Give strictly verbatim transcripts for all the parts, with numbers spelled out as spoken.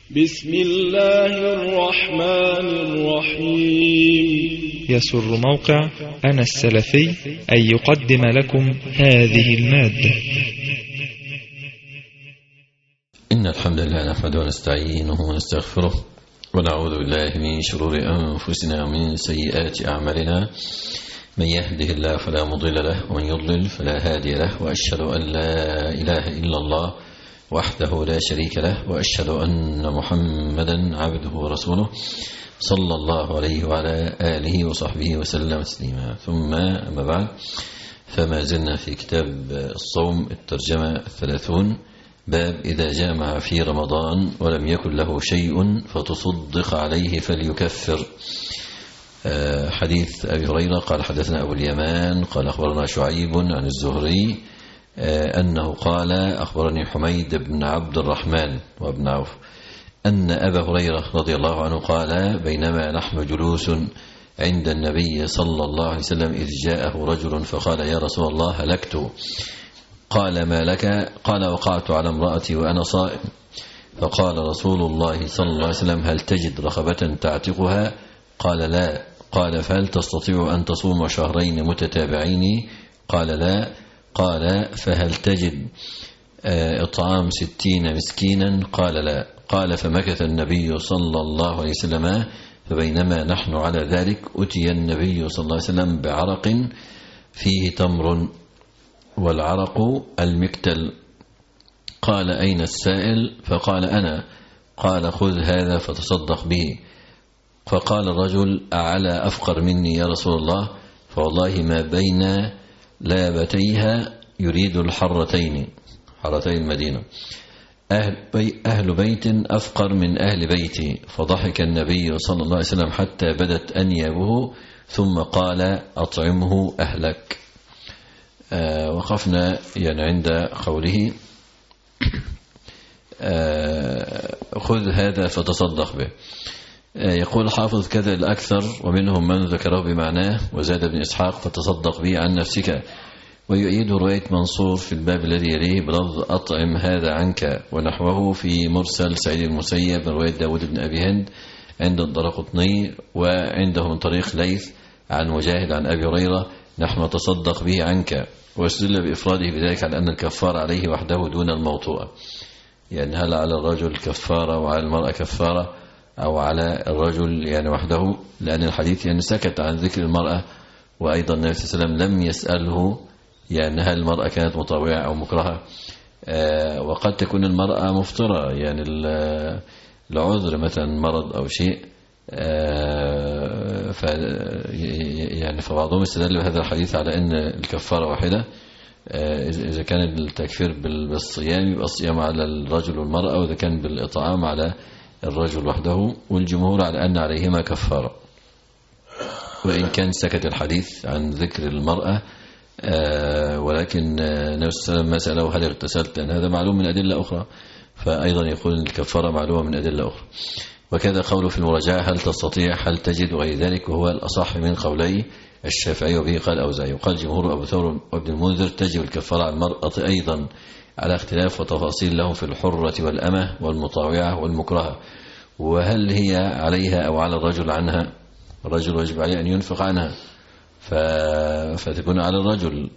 بسم الله الرحمن الرحيم. يسر موقع أنا السلفي أن يقدم لكم هذه المادة. إن الحمد لله نحمده ونستعينه ونستغفره ونعوذ بالله من شرور أنفسنا ومن سيئات أعمالنا. من يهده الله فلا مضل له ومن يضلل فلا هادي له، وأشهد أن لا إله إلا الله وحده لا شريك له، وأشهد أن محمدا عبده ورسوله صلى الله عليه وعلى آله وصحبه وسلم تسليما. ثم أما بعد، فما زلنا في كتاب الصوم الترجمة الثلاثون، باب إذا جامع في رمضان ولم يكن له شيء فتصدق عليه فليكفر. حديث أبي هريرة قال حدثنا أبو اليمان قال أخبرنا شعيب عن الزهري أنه قال أخبرني حميد بن عبد الرحمن وابن عوف أن أبا هريرة رضي الله عنه قال بينما نحن جلوس عند النبي صلى الله عليه وسلم إذ جاءه رجل فقال يا رسول الله هلكت. قال ما لك؟ قال وقعت على امرأتي وأنا صائم. فقال رسول الله صلى الله عليه وسلم هل تجد رخبة تعتقها؟ قال لا. قال فهل تستطيع أن تصوم شهرين متتابعين؟ قال لا. قال فهل تجد إطعام ستين مسكينا؟ قال لا. قال فمكث النبي صلى الله عليه وسلم، فبينما نحن على ذلك أتي النبي صلى الله عليه وسلم بعرق فيه تمر، والعرق المكتل. قال أين السائل؟ فقال أنا. قال خذ هذا فتصدق به. فقال الرجل أعلى أفقر مني يا رسول الله؟ فوالله ما بين لابتيها يريد الحرتين، حرتي المدينة، أهل, بي أهل بيت أفقر من أهل بيتي. فضحك النبي صلى الله عليه وسلم حتى بدت أنيابه ثم قال أطعمه أهلك. آه وقفنا يعني عند قوله آه خذ هذا فتصدق به. يقول حافظ كذا الأكثر ومنهم من ذكره بمعناه، وزاد ابن إسحاق فتصدق به عن نفسك. ويؤيد رواية منصور في الباب الذي يليه بلفظ أطعم هذا عنك، ونحوه في مرسل سعيد المسيب رواية داود بن أبي هند عند الدرقطني، وعنده من طريق ليث عن مجاهد عن أبي هريرة نحن نتصدق به عنك. واستدل بإفراده بذلك على أن الكفار عليه وحده دون الموطوءة، يعني هل على الرجل كفارة وعلى المرأة كفارة أو على الرجل يعني وحده؟ لأن الحديث يعني سكت عن ذكر المرأة، وأيضا النبي صلى الله عليه وسلم لم يسأله يعني هل المرأة كانت مطوعة أو مكرهة. آه وقد تكون المرأة مفطرة، يعني العذر مثلا مرض أو شيء، آه ف يعني فبعضهم استدل بهذا الحديث على أن الكفارة واحدة. آه إذا كان التكفير بالصيام يبقى الصيام على الرجل والمرأة، وإذا كان بالإطعام على الرجل وحده، والجمهور على أن عليهما كفارة. وإن كان سكت الحديث عن ذكر المرأة، آه ولكن النبي صلى الله عليه وسلم ما سأله هل اغتسلت، لأن هذا معلوم من أدلة أخرى، فأيضا يقول الكفارة معلومة من أدلة أخرى. وكذا قوله في المراجعة هل تستطيع هل تجد وغير ذلك، وهو الأصح من قولي الشافعي وبه قال أوزاعي. وقال جمهور أبو ثور وابن المنذر تجب الكفارة على المرأة أيضا على اختلاف وتفاصيل لهم في الحرة والأمة والمطاوعة والمكرهة. وهل هي عليها أو على الرجل عنها؟ الرجل واجب عليه أن ينفق عنها، ف... فتكون على الرجل.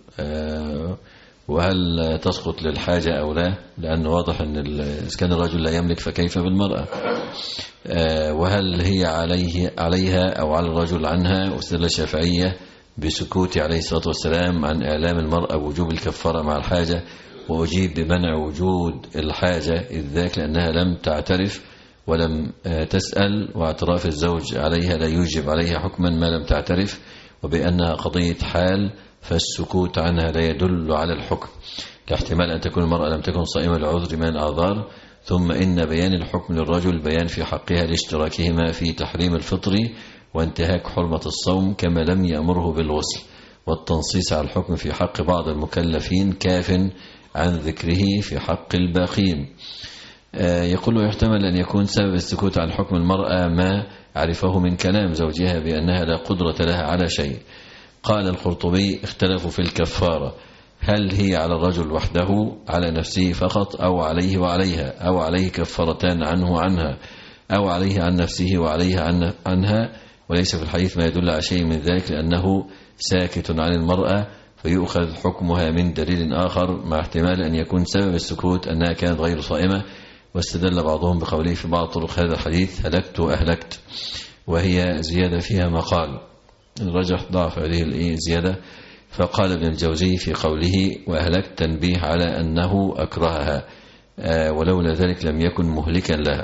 وهل تسقط للحاجة أو لا؟ لأن واضح أن إذا كان الرجل لا يملك فكيف بالمرأة؟ وهل هي عليه عليها أو على الرجل عنها؟ واستدل الشافعية بسكوت عليه الصلاة والسلام عن إعلام المرأة وجوب الكفارة مع الحاجة، وأجيب بمنع وجود الحاجة إذ ذاك لأنها لم تعترف ولم تسأل، واعتراف الزوج عليها لا يوجب عليها حكما ما لم تعترف، وبأنها قضية حال فالسكوت عنها لا يدل على الحكم، كاحتمال أن تكون المرأة لم تكن صائمة لعذر من الأعذار. ثم إن بيان الحكم للرجل بيان في حقها لاشتراكهما في تحريم الفطر وانتهاك حرمة الصوم، كما لم يأمره بالغسل. والتنصيص على الحكم في حق بعض المكلفين كاف عن ذكره في حق الباقين. يقول يحتمل أن يكون سبب السكوت عن حكم المرأة ما عرفه من كلام زوجها بأنها لا قدرة لها على شيء. قال القرطبي اختلفوا في الكفارة، هل هي على الرجل وحده على نفسه فقط أو عليه وعليها أو عليه كفارتان عنه وعنها أو عليه عن نفسه وعليها عن عنها. وليس في الحديث ما يدل على شيء من ذلك لأنه ساكت عن المرأة فيؤخذ حكمها من دليل آخر مع احتمال أن يكون سبب السكوت أنها كانت غير صائمة. واستدل بعضهم بقوله في بعض طرق هذا الحديث هلكت وأهلكت، وهي زيادة فيها مقال الرجح ضعف هذه الزيادة. فقال ابن الجوزي في قوله وأهلكت تنبيه على أنه أكرهها ولولا ذلك لم يكن مهلكا لها.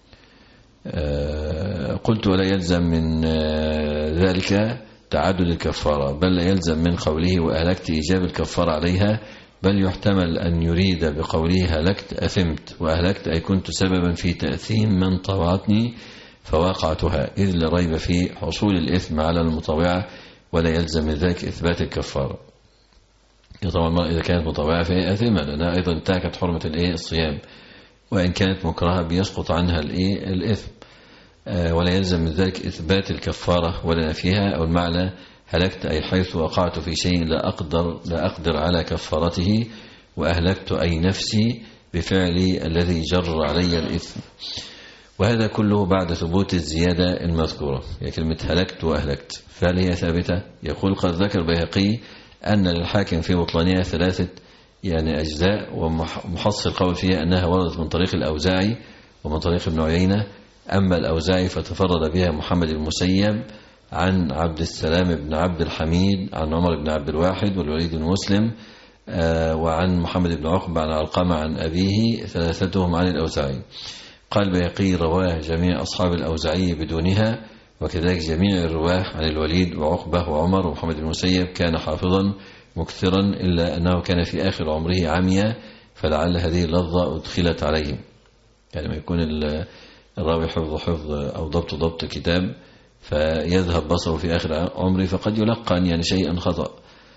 قلت ولا يلزم من ذلك تعدد الكفارة، بل لا يلزم من قوله وأهلكت إيجاب الكفارة عليها، بل يحتمل أن يريد بقوله هلكت أثمت، وأهلكت أي كنت سببا في تأثيم من طوعتني فواقعتها، إذ لا ريب في حصول الإثم على المطوعة ولا يلزم من ذلك إثبات الكفارة. طبعا المرأة إذا كانت مطوعة فهي أثمة لأنها أيضا انتهكت حرمة الصيام، وإن كانت مكرهة بيسقط عنها الإثم، ولا يلزم من ذلك إثبات الكفارة ولا نفيها. أو المعنى هلكت أي حيث وقعت في شيء لا أقدر, لا أقدر على كفارته، وأهلكت أي نفسي بفعلي الذي جر علي الإثم. وهذا كله بعد ثبوت الزيادة المذكورة، هي كلمة هلكت وأهلكت، فهل هي ثابتة؟ يقول قد ذكر البيهقي أن للحاكم في بطلانها ثلاثة يعني أجزاء، ومحصل قول فيها أنها وردت من طريق الأوزاعي ومن طريق ابن عيينة. أما الأوزاعي فتفرد بها محمد المسيب عن عبد السلام بن عبد الحميد عن عمر بن عبد الواحد والوليد بن مسلم، وعن محمد بن عقبة عن علقمة عن أبيه، ثلاثتهم عن الأوزاعي. قال بيقي رواه جميع أصحاب الأوزاعي بدونها، وكذلك جميع الرواه عن الوليد وعقبة وعمر ومحمد بن المسيب كان حافظا مكثرا، إلا أنه كان في آخر عمره عميا، فلعل هذه اللفظة أدخلت عليه. يعني ما يكون الراوي حفظ حفظ أو ضبط ضبط كتاب فيذهب بصره في آخر عمره فقد يلقن يعني شيئا خطأ.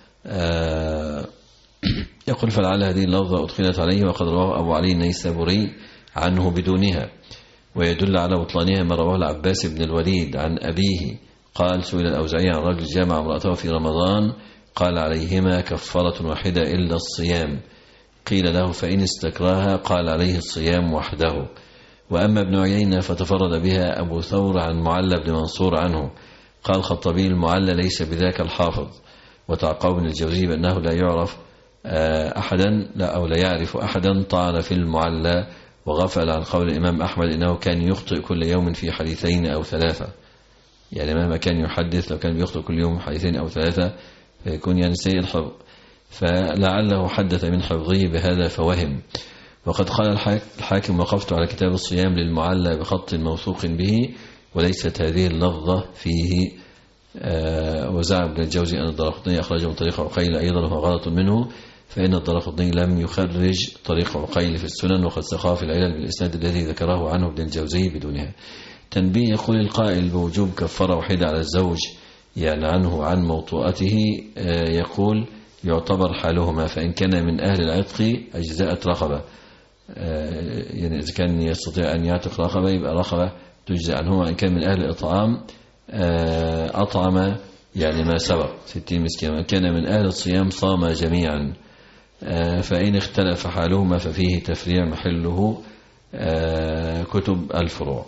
يقول فلعل هذه اللفظة أدخلت عليه، وقد رواه أبو علي النيسابوري عنه بدونها. ويدل على بطلانها ما رواه العباس بن الوليد عن أبيه قال سئل الأوزاعي عن رجل جامع امرأته في رمضان قال عليهما كفارة واحدة إلا الصيام، قيل له فإن استكراها قال عليه الصيام وحده. وأما ابن عيينة فتفرد بها أبو ثور عن معلى بن منصور عنه قال الخطابي المعلى ليس بذاك الحافظ. وتعقب ابن الجوزي بأنه لا يعرف أحدا لا أو لا يعرف أحدا طعن في المعلى، وغفل عن قول الإمام أحمد إنه كان يخطئ كل يوم في حديثين أو ثلاثة، يعني مهما كان يحدث لو كان بيخطئ كل يوم حديثين أو ثلاثة فيكون يعني سيء الحفظ، فلعله حدث من حفظه بهذا فوهم. وقد قال الحاكم وقفت على كتاب الصيام للمعلى بخط موثوق به وليست هذه اللفظة فيه. آه وزعم ابن الجوزي أن الدارقطني أخرجه من طريق عقيل أيضا وهو غلط منه، فإن الدارقطني لم يخرج طريق عقيل في السنن، وقد سقاه في العلل بالإسناد الذي ذكره عنه ابن الجوزي بدونها. تنبيه يقول القائل بوجوب كفارة وحيدة على الزوج يعني عنه عن موطؤته، آه يقول يعتبر حالهما، فإن كان من أهل العتق أجزاءت رقبة، آه يعني إذا كان يستطيع أن يعتق رقبة يبقى رقبة تجزأ عنه، وإن كان من أهل الإطعام آه أطعم يعني ما سبق ستين مسكين، وإن كان من أهل الصيام صام جميعا. آه فإن اختلف حالهما ففيه تفريع محله آه كتب الفروع.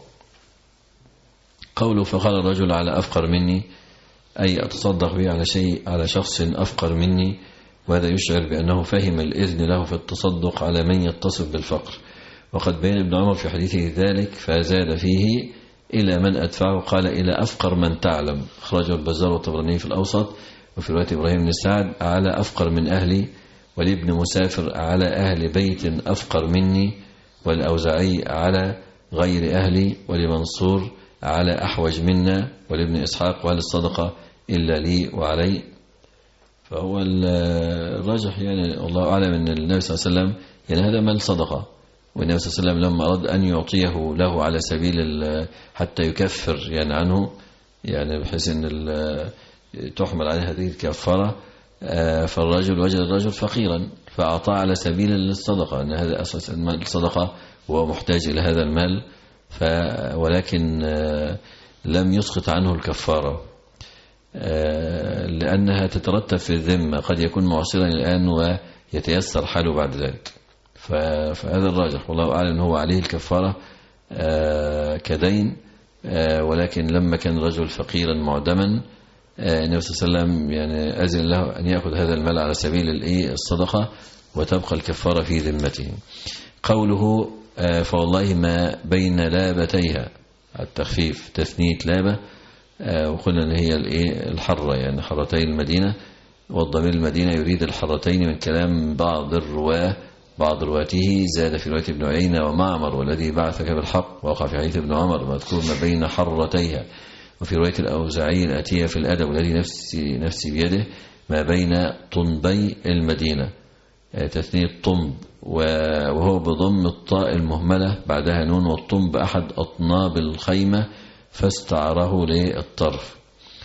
قوله فقال الرجل على أفقر مني أي أتصدق به على شيء على شخص أفقر مني، وهذا يشعر بأنه فهم الإذن له في التصدق على من يتصف بالفقر. وقد بين ابن عمر في حديثه ذلك فزاد فيه إلى من أدفعه قال إلى أفقر من تعلم، أخرجه البزار والطبراني في الأوسط. وفي رواية إبراهيم بن سعد على أفقر من أهلي، ولابن مسافر على أهل بيت أفقر مني، والأوزاعي على غير أهلي، ولمنصور على أحوج منا، ولابن إسحاق وهل الصدقة إلا لي وعلي. فهو الراجح يعني والله أعلم أن النبي صلى الله عليه وسلم يعني هذا مال صدقة، والنبي صلى الله عليه وسلم لما أراد أن يعطيه له على سبيل حتى يكفر يعني عنه، يعني بحيث أن تحمل عليه هذه الكفارة، فالرجل وجد الرجل فقيرا فأعطاه على سبيل الصدقة، أن هذا أساس المال الصدقة وهو محتاج إلى هذا المال، ولكن لم يسقط عنه الكفارة. لأنها تترتب في الذمة، قد يكون معصرا الآن ويتيسر حاله بعد ذلك. فهذا الراجح والله أعلم أنه عليه الكفارة كدين، ولكن لما كان رجل فقيرا معدما النبي صلى الله عليه وسلم يعني أذن له أن يأخذ هذا المال على سبيل الصدقة وتبقى الكفارة في ذمته. قوله فوالله ما بين لابتيها، التخفيف تثنية لابة، وقلنا أن هي الحرة يعني حرتي المدينة، والضمير المدينة يريد الحرتين من كلام بعض الرواه بعض رواته. زاد في رواية ابن عيينة ومعمر والذي بعثك بالحق، وقع في حديث ابن عمر مذكور ما بين حرتيها. وفي رواية الأوزاعي الآتية في الأدب والذي نفسي, نفسي بيده ما بين طنبي المدينة، تثنية طنب وهو بضم الطاء المهملة بعدها نون، والطنب أحد أطناب الخيمة فاستعاره للطرف،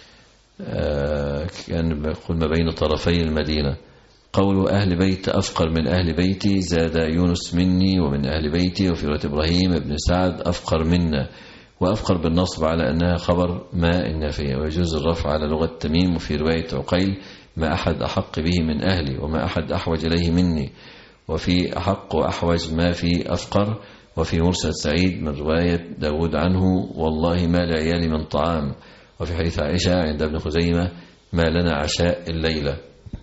كان يقول ما بين طرفي المدينة. قول أهل بيت أفقر من أهل بيتي، زاد يونس مني ومن أهل بيتي. وفي رواية إبراهيم بن سعد أفقر منا، وأفقر بالنصب على أنها خبر ما النافية، ويجوز الرفع على لغة تميم. وفي رواية عقيل ما أحد أحق به من أهلي وما أحد أحوج إليه مني. وفي أحق وأحوج ما في أفقر. وفي مرسل سعيد من رواية داود عنه والله ما لعيالي من طعام. وفي حديث عائشة عند ابن خزيمة ما لنا عشاء الليلة.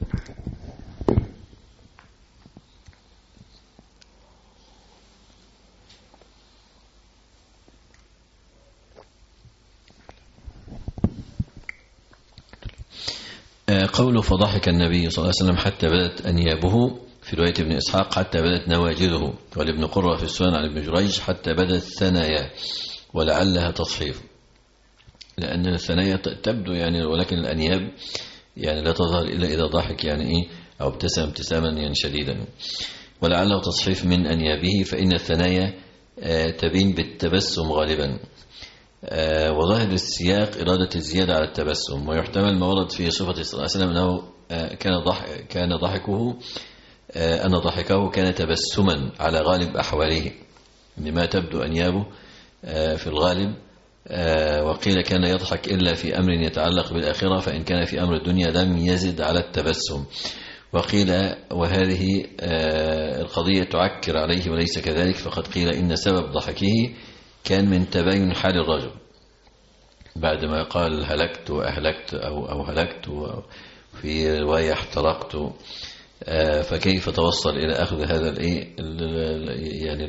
قوله فضحك النبي صلى الله عليه وسلم حتى بدت أنيابه، في رواية ابن إسحاق حتى بدت نواجذه، والابن قرة في السنن عن ابن جريج حتى بدت ثنايا، ولعلها تصحيف، لأن الثنايا تبدو يعني، ولكن الأنياب يعني لا تظهر إلا إذا ضحك يعني إيه أو ابتسم ابتساما يعني شديدا. ولعله تصحيف من أنيابه، فإن الثنايا تبين بالتبسم غالبا، وظاهر السياق إرادة الزيادة على التبسم. ويحتمل ما ورد في صفة صلى الله عليه وسلم أنه كان ضحك كان ضحكه أن ضحكه كان تبسما على غالب أحواله، لما تبدو أنيابه في الغالب. وقيل كان يضحك إلا في أمر يتعلق بالآخرة، فإن كان في أمر الدنيا لم يزد على التبسم. وقيل وهذه القضية تعكر عليه وليس كذلك، فقد قيل إن سبب ضحكه كان من تباين حال الرجل بعدما قال هلكت وأهلكت أو, أو هلكت، وفي رواية احترقت، فكيف توصل إلى أخذ هذا الإيه يعني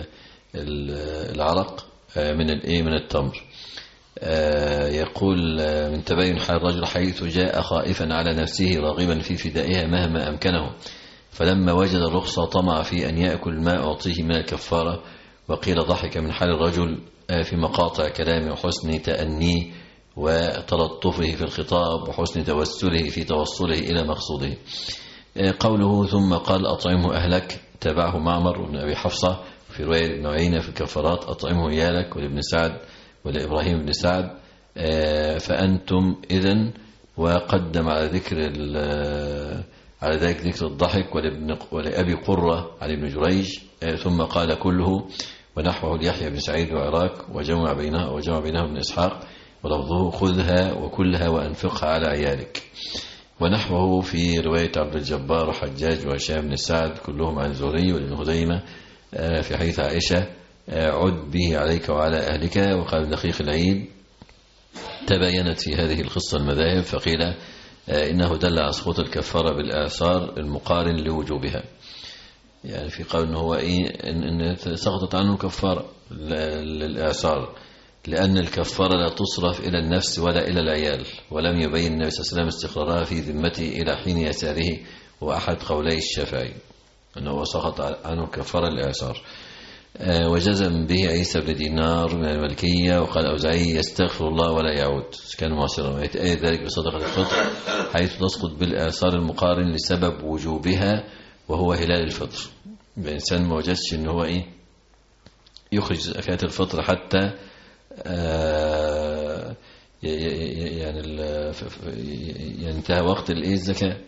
العرق من الإيه من التمر. يقول من تباين حال الرجل حيث جاء خائفا على نفسه راغبا في فدائها مهما أمكنه، فلما وجد الرخصة طمع في أن يأكل ما أعطيه من الكفارة. وقيل ضحك من حال الرجل في مقاطع كلامه وحسن تأنيه وتلطفه في الخطاب وحسن توسله في توصله إلى مقصوده. قوله ثم قال أطعمه أهلك، تبعه معمر بن أبي حفصة في رواية ابن عيينة في الكفارات أطعمه إيالك، ولابن سعد ولإبراهيم بن سعد فأنتم إذن. وقدم على ذكر على ذلك ذكر الضحك ولأبي قرة عن ابن جريج ثم قال كله، ونحوه ليحيى بن سعيد وعراك، وجمع بينها وجمع بينها ابن إسحاق، ولفظه خذها وكلها وأنفقها على عيالك. ونحوه في رواية عبد الجبار وحجاج وهشام بن سعد كلهم عن الزهري وابن خزيمة في حديث عائشة عد به عليك وعلى أهلك. وقال دقيق العيد تباينت في هذه القصة المذاهب، فقيل إنه دل على سقوط الكفارة بالإعصار المقارن لوجوبها، يعني في قول إنه هو إيه إن سقطت عنه كفارة للإعصار، لأن الكفارة لا تصرف إلى النفس ولا إلى العيال، ولم يبين النبي صلى الله عليه وسلم استقرارها في ذمته إلى حين يساره، وأحد قولي الشافعي أنه سقط عنه كفارة الإعصار. وجزم به عيسى بن دينار من الملكية، وقال أوزعي يستغفر الله ولا يعود كان معصرا، ويتأيد ذلك بصدقة الفطر حيث تسقط بالإعصار المقارن لسبب وجوبها وهو هلال الفطر. الإنسان ما وجدش إن هو إيه يخرج زكاة الفطر حتى آه يعني ينتهى وقت الإيه الزكاة،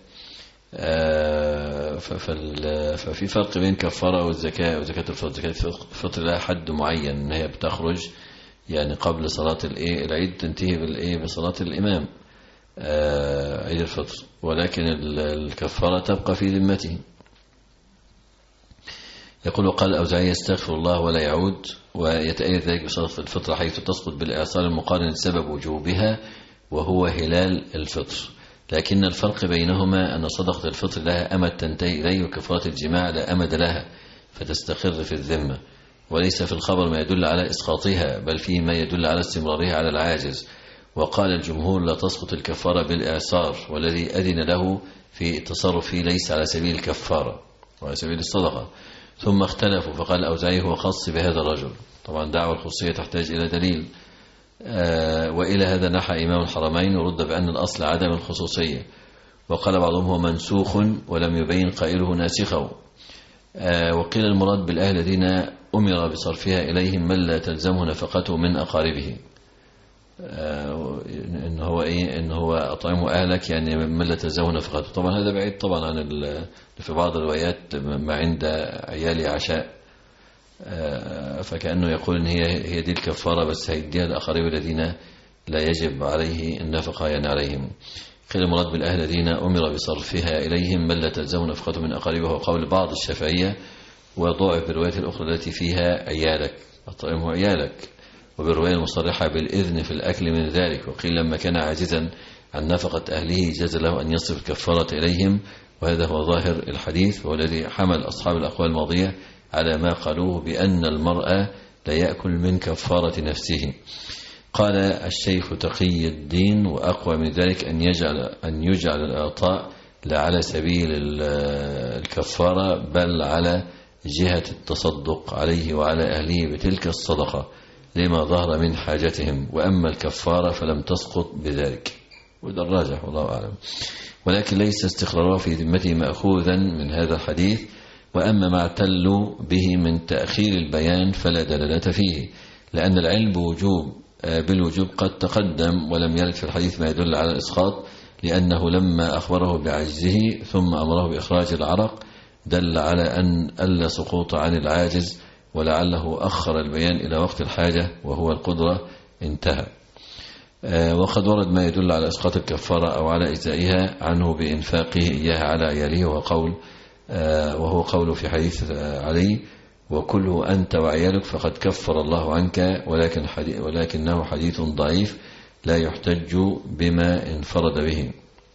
ففي فرق بين كفارة والزكاة وزكاة الفطر. زكاة الفطر لها حد معين ان هي بتخرج يعني قبل صلاة الايه العيد، تنتهي بالايه بصلاة الامام، عيد الفطر، ولكن الكفارة تبقى في ذمته. يقول قال الأوزاعي يستغفر الله ولا يعود، ويتأيد ذلك بصدقة الفطر حيث تسقط بالإعصار المقارن لسبب وجوبها وهو هلال الفطر، لكن الفرق بينهما أن صدقة الفطر لها أمد تنتهي إليه، وكفارة الجماع لا أمد لها فتستقر في الذمة، وليس في الخبر ما يدل على إسقاطها بل فيه ما يدل على استمرارها على العاجز. وقال الجمهور لا تسقط الكفارة بالإعصار، والذي أذن له في التصرف فيه ليس على سبيل الكفارة وعلى سبيل الصدقة. ثم اختلفوا، فقال الأوزاعي هو خاص بهذا الرجل، طبعا دعوة الخصوصية تحتاج إلى دليل، آه وإلى هذا نحى إمام الحرمين ورد بأن الأصل عدم الخصوصية، وقال بعضهم هو منسوخ ولم يبين قائله ناسخه. آه وقيل المراد بالأهل الذين أمر بصرفها إليهم من لا تلزمه نفقته من أقاربه، آه إن هو إيه إن هو أطعمه أهلك يعني من لا تلزمه نفقته. طبعا هذا بعيد طبعا عن في بعض الروايات ما عند عيالي عشاء، آه فكأنه يقول إن هي هي دي الكفارة بس هيديها الأقارب الذين لا يجب عليه النفقة يعني عليهم. قيل المراد بالأهل الذين أمر بصرفها إليهم من لا تلزم نفقته من أقاربه، وقول بعض الشافعية، وضعف بالرواية الأخرى التي فيها عيالك أطعمه عيالك، وبالرواية المصرحة بالإذن في الأكل من ذلك. وقيل لما كان عاجزا عن نفقة أهله جاز له أن يصرف الكفارة إليهم، وهذا هو ظاهر الحديث والذي حمل أصحاب الأقوال الماضية على ما قالوه بأن المرأة لا يأكل من كفارة نفسه. قال الشيخ تقي الدين وأقوى من ذلك أن يجعل أن يجعل الإعطاء لا على سبيل الكفارة بل على جهة التصدق عليه وعلى أهله بتلك الصدقة لما ظهر من حاجتهم، وأما الكفارة فلم تسقط بذلك، وده الراجح والله أعلم. ولكن ليس استقراره في ذمته مأخوذا من هذا الحديث، وأما ما اعتلوا به من تأخير البيان فلا دلالة فيه، لأن العلم بوجوب بالوجوب قد تقدم ولم يرد في الحديث ما يدل على الإسقاط، لأنه لما أخبره بعجزه ثم أمره بإخراج العرق دل على أن ألا سقوط عن العاجز، ولعله أخر البيان إلى وقت الحاجة وهو القدرة انتهى. وقد ورد ما يدل على إسقاط الكفارة أو على إجزائها عنه بإنفاقه إياها على عياله، وقول وهو قول في حديث علي وكله أنت وعيالك فقد كفر الله عنك، ولكن حديث ولكنه حديث ضعيف لا يحتج بما انفرد به.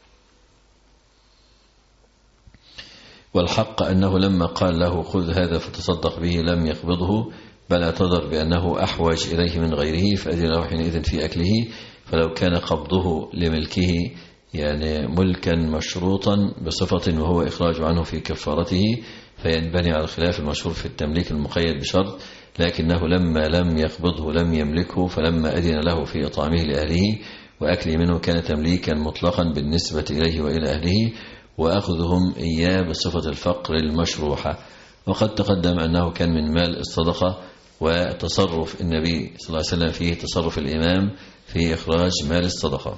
والحق أنه لما قال له خذ هذا فتصدق به لم يقبضه، بل اعتذر بأنه أحوج إليه من غيره فأذن له حينئذ في أكله، فلو كان قبضه لملكه يعني ملكا مشروطا بصفة وهو إخراج عنه في كفارته فينبني على الخلاف المشهور في التمليك المقيد بشرط، لكنه لما لم يقبضه لم يملكه، فلما أذن له في إطعامه لأهله وأكله منه كان تمليكا مطلقا بالنسبة إليه وإلى أهله، وأخذهم إياه بصفة الفقر المشروحة. وقد تقدم أنه كان من مال الصدقة، وتصرف النبي صلى الله عليه وسلم فيه تصرف الإمام في إخراج مال الصدقة.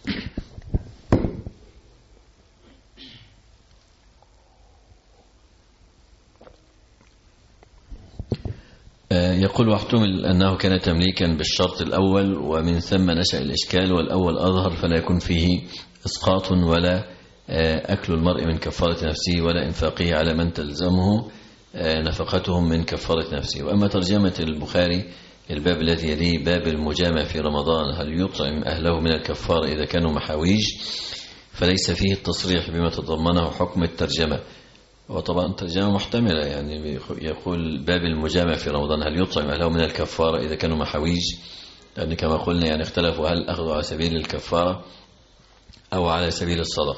يقول واحتمل أنه كان تمليكا بالشرط الأول، ومن ثم نشأ الإشكال، والأول أظهر فلا يكون فيه إسقاط ولا أكل المرء من كفارة نفسه ولا إنفاقه على من تلزمه نفقتهم من كفارة نفسه. وأما ترجمة البخاري الباب الذي يليه باب المجامع في رمضان هل يطعم أهله من الكفارة إذا كانوا محاويج، فليس فيه التصريح بما تضمنه حكم الترجمة، وطبعا الترجمة محتملة، يعني يقول باب المجامع في رمضان هل يطعم أهله من الكفارة إذا كانوا محاويج، لأن يعني كما قلنا يعني اختلفوا هل أخذوا على سبيل الكفارة أو على سبيل الصدقة.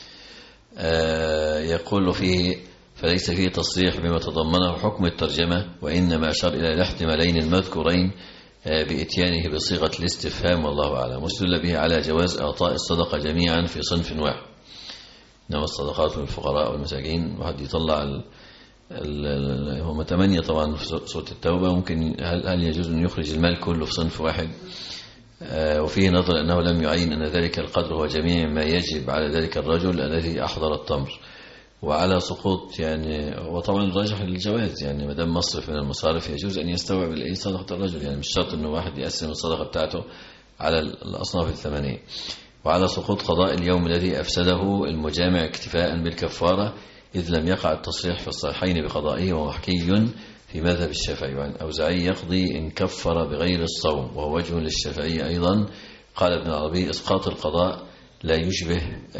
آه يقول فيه فليس فيه تصريح بما تضمنه حكم الترجمة، وإنما أشار إلى الاحتمالين المذكورين آه بإتيانه بصيغة الاستفهام والله أعلم، واستدل به على جواز إعطاء الصدقة جميعا في صنف واحد، إنما الصدقات للفقراء والمساكين، واحد يطلع ال ال هم ثمانية طبعا في سورة التوبة، ممكن هل, هل يجوز أن يخرج المال كله في صنف واحد؟ آه وفيه نظر أنه لم يعين أن ذلك القدر هو جميع ما يجب على ذلك الرجل الذي أحضر التمر، وعلى سقوط يعني، وطبعا الراجح للجواز، يعني ما دام مصرف من المصارف يجوز أن يستوعب الإيه صدقة الرجل، يعني مش شرط أنه واحد يقسم الصدقة بتاعته على الأصناف الثمانية. وعلى سقوط قضاء اليوم الذي أفسده المجامع اكتفاء بالكفارة، إذ لم يقع التصريح في الصحيحين بقضائه، ومحكي في مذهب الشافعي. وعن أوزاعي يقضي إن كفر بغير الصوم، وهو وجه للشافعي أيضا. قال ابن العربي: إسقاط القضاء لا يشبه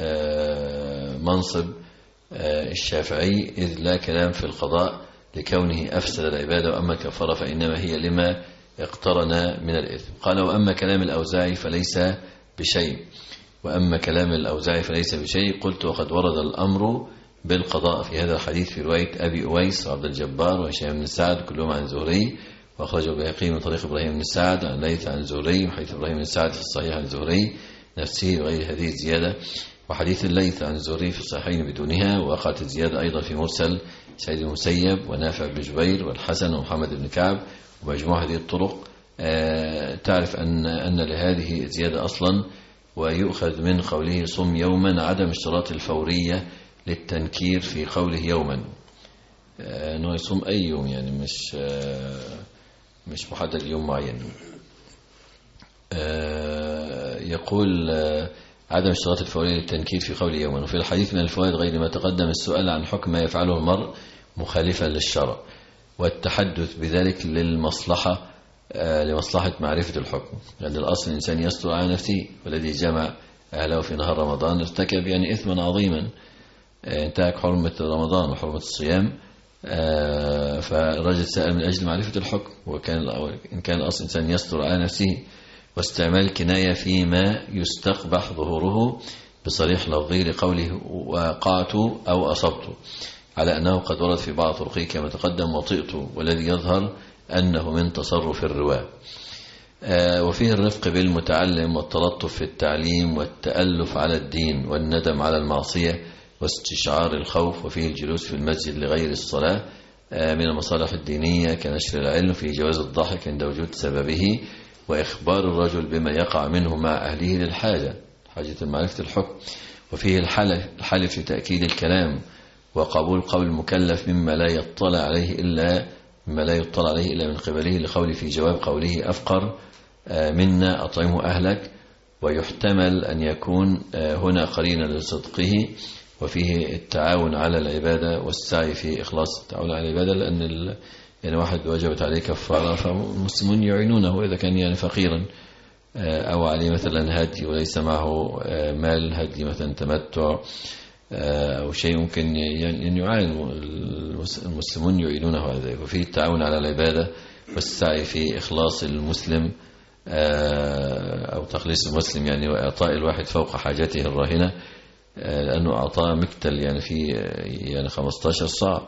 منصب الشافعي، إذ لا كلام في القضاء لكونه أفسد العبادة، وأما الكفارة فإنما هي لما اقترن من الإثم. قال: وأما كلام الأوزاعي فليس بشيء وأما كلام الأوزاعي فليس بشيء قلت: وقد ورد الأمر بالقضاء في هذا الحديث في رواية أبي أويس وعبد الجبار وهشام بن سعد كلهم عن زهري، وأخرجه البيهقي من طريق إبراهيم بن سعد عن ليث عن زهري، وحديث إبراهيم بن سعد في الصحيح عن زهري نفسه بغير هذه الزيادة، وحديث الليث عن زهري في الصحيحين بدونها. وقعت الزيادة أيضا في مرسل سعيد المسيب ونافع بن جبير والحسن ومحمد بن كعب. ومجموع هذه الطرق تعرف أن أن لهذه الزيادة أصلا، ويؤخذ من قوله صم يوما عدم اشتراط الفورية للتنكير في قوله يوما، أنه يصوم أي يوم، يعني مش مش محدد يوم معين. يقول عدم اشتراط الفورية للتنكير في قوله يوما. وفي الحديث من الفوائد غير ما تقدم السؤال عن حكم ما يفعله المرء مخالفا للشرع، والتحدث بذلك للمصلحة لمصلحة معرفة الحكم، لأن يعني الأصل الإنسان يستر على نفسه، والذي جمع أهله في نهار رمضان ارتكب يعني إثما عظيما، انتهك حرمة رمضان وحرمة الصيام، فالرجل سأل من أجل معرفة الحكم. وكان إن كان الأصل الإنسان يستر على نفسه، واستعمال كناية فيما يستقبح ظهوره بصريح لفظه لقوله وقعت أو أصبت، على أنه قد ورد في بعض طرقه كما تقدم وطئت، والذي يظهر أنه من تصرف الرواة. وفيه الرفق بالمتعلم والتلطف في التعليم والتألف على الدين والندم على المعصية واستشعار الخوف. وفيه الجلوس في المسجد لغير الصلاة من المصالح الدينية كنشر العلم، في جواز الضحك عند وجود سببه، وإخبار الرجل بما يقع منه مع أهله للحاجة حاجة معرفة الحكم. وفيه الحلف, الحلف لتأكيد الكلام، وقبول قول المكلف مما لا يطلع عليه إلا مما لا يطلع عليه إلا من قبله، لقوله في جواب قوله أفقر منا أطعمه أهلك. ويحتمل أن يكون هنا قرينة لصدقه. وفيه التعاون على العبادة والسعي في إخلاص التعاون على العبادة، لأن ال... يعني واحد وجبت عليه كفارة فالمسلمون يعينونه إذا كان يعني فقيرا، أو عليه مثلا هدي وليس معه مال هدي مثلا تمتع أو شيء ممكن يعني يعين، المسلمون يعينونه على ذلك. وفيه التعاون على العبادة والسعي في إخلاص المسلم أو تخليص المسلم، يعني وإعطاء الواحد فوق حاجته الراهنة، لأنه أعطاه مكتل يعني في يعني خمسة عشر صاع.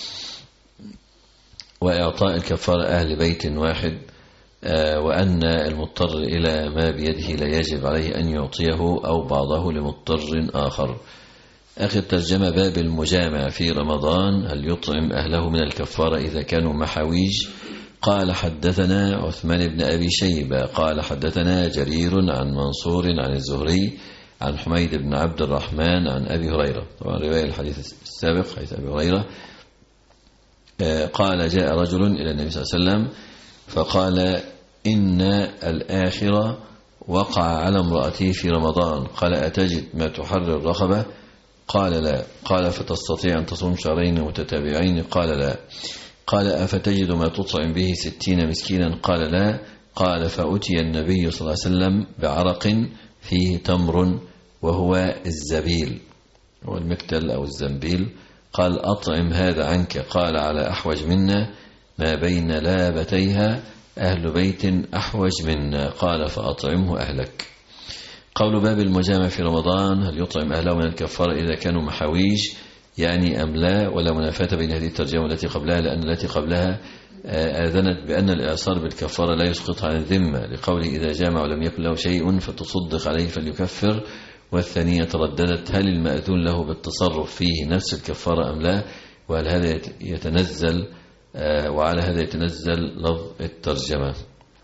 وإعطاء الكفارة أهل بيت واحد، وأن المضطر إلى ما بيده لا يجب عليه أن يعطيه أو بعضه لمضطر آخر. آخر ترجمة باب المجامع في رمضان، هل يطعم أهله من الكفارة إذا كانوا محاويج؟ قال حدثنا عثمان بن أبي شيبة قال حدثنا جرير عن منصور عن الزهري عن حميد بن عبد الرحمن عن أبي هريرة، طبعا رواية الحديث السابق حديث أبي هريرة. قال جاء رجل إلى النبي صلى الله عليه وسلم فقال إن الآخرة وقع على امرأتي في رمضان، قال أتجد ما تحرر الرقبة؟ قال لا. قال فتستطيع أن تصوم شهرين متتابعين؟ قال لا. قال أفتجد ما تطعم به ستين مسكينا؟ قال لا. قال فأتي النبي صلى الله عليه وسلم بعرق فيه تمر وهو الزبيل والمكتل أو الزنبيل، قال أطعم هذا عنك. قال على أحوج منا ما بين لابتيها أهل بيت أحوج منا، قال فأطعمه أهلك. قول باب المجامع في رمضان، هل يطعم أهله من الكفارة إذا كانوا محاويج يعني أم لا؟ ولا منافاة بين هذه الترجمة والتي قبلها، لأن التي قبلها آذنت بأن الإعصار بالكفارة لا يسقط عن الذمة، لقوله إذا جامع ولم يكن له شيء فتصدق عليه فليكفر. والثانية ترددت هل المأذون له بالتصرف فيه نفس الكفارة أم لا، وهل هذا يتنزل وعلى هذا يتنزل لفظ الترجمة،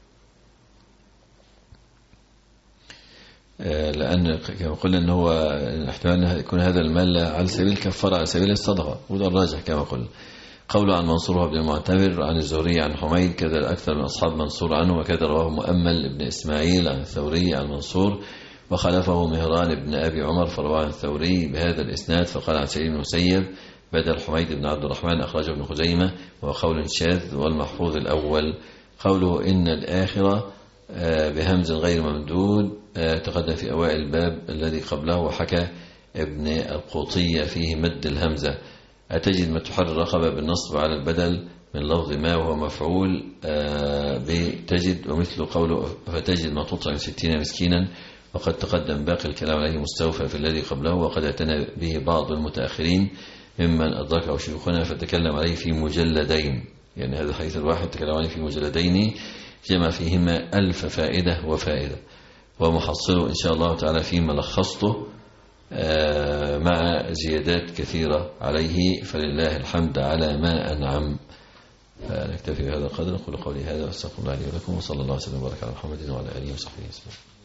لأن كما قلنا أنه هو احتمال أن يكون هذا المال على سبيل الكفارة على سبيل الصدقة، وده الراجح كما قلنا. قوله عن منصور بن المعتمر عن الزهري عن حميد كذا الأكثر من أصحاب منصور عنه، وكذا رواه مؤمل بن إسماعيل عن الثوري عن منصور، وخلفه مهران بن أبي عمر فرواه الثوري بهذا الإسناد فقال عن سعيد بن المسيب بدل حميد بن عبد الرحمن أخرجه ابن خزيمة وقول شاذ والمحفوظ الأول. قوله إن الآخرة بهمز غير ممدود تقدم في أوائل الباب الذي قبله، وحكى ابن القوطية فيه مد الهمزة. أتجد ما تحرر رقبة بالنصب على البدل من لفظ ما وهو مفعول بتجد، ومثل قوله فتجد ما تطعم ستين مسكينا، وقد تقدم باقي الكلام عليه مستوفى في الذي قبله، وقد اعتنى به بعض المتأخرين ممن أدركه شيوخنا فتكلم عليه في مجلدين، يعني هذا الحديث الواحد تكلم عليه في مجلدين جمع فيهما ألف فائدة وفائدة، ومحصله إن شاء الله تعالى فيما لخصته مع زيادات كثيرة عليه، فلله الحمد على ما أنعم. فنكتفي بهذا القدر، نقول قولي هذا واستغفر الله لي ولكم، وصلى الله وسلم وبارك على محمد وعلى آله وصحبه وسلم.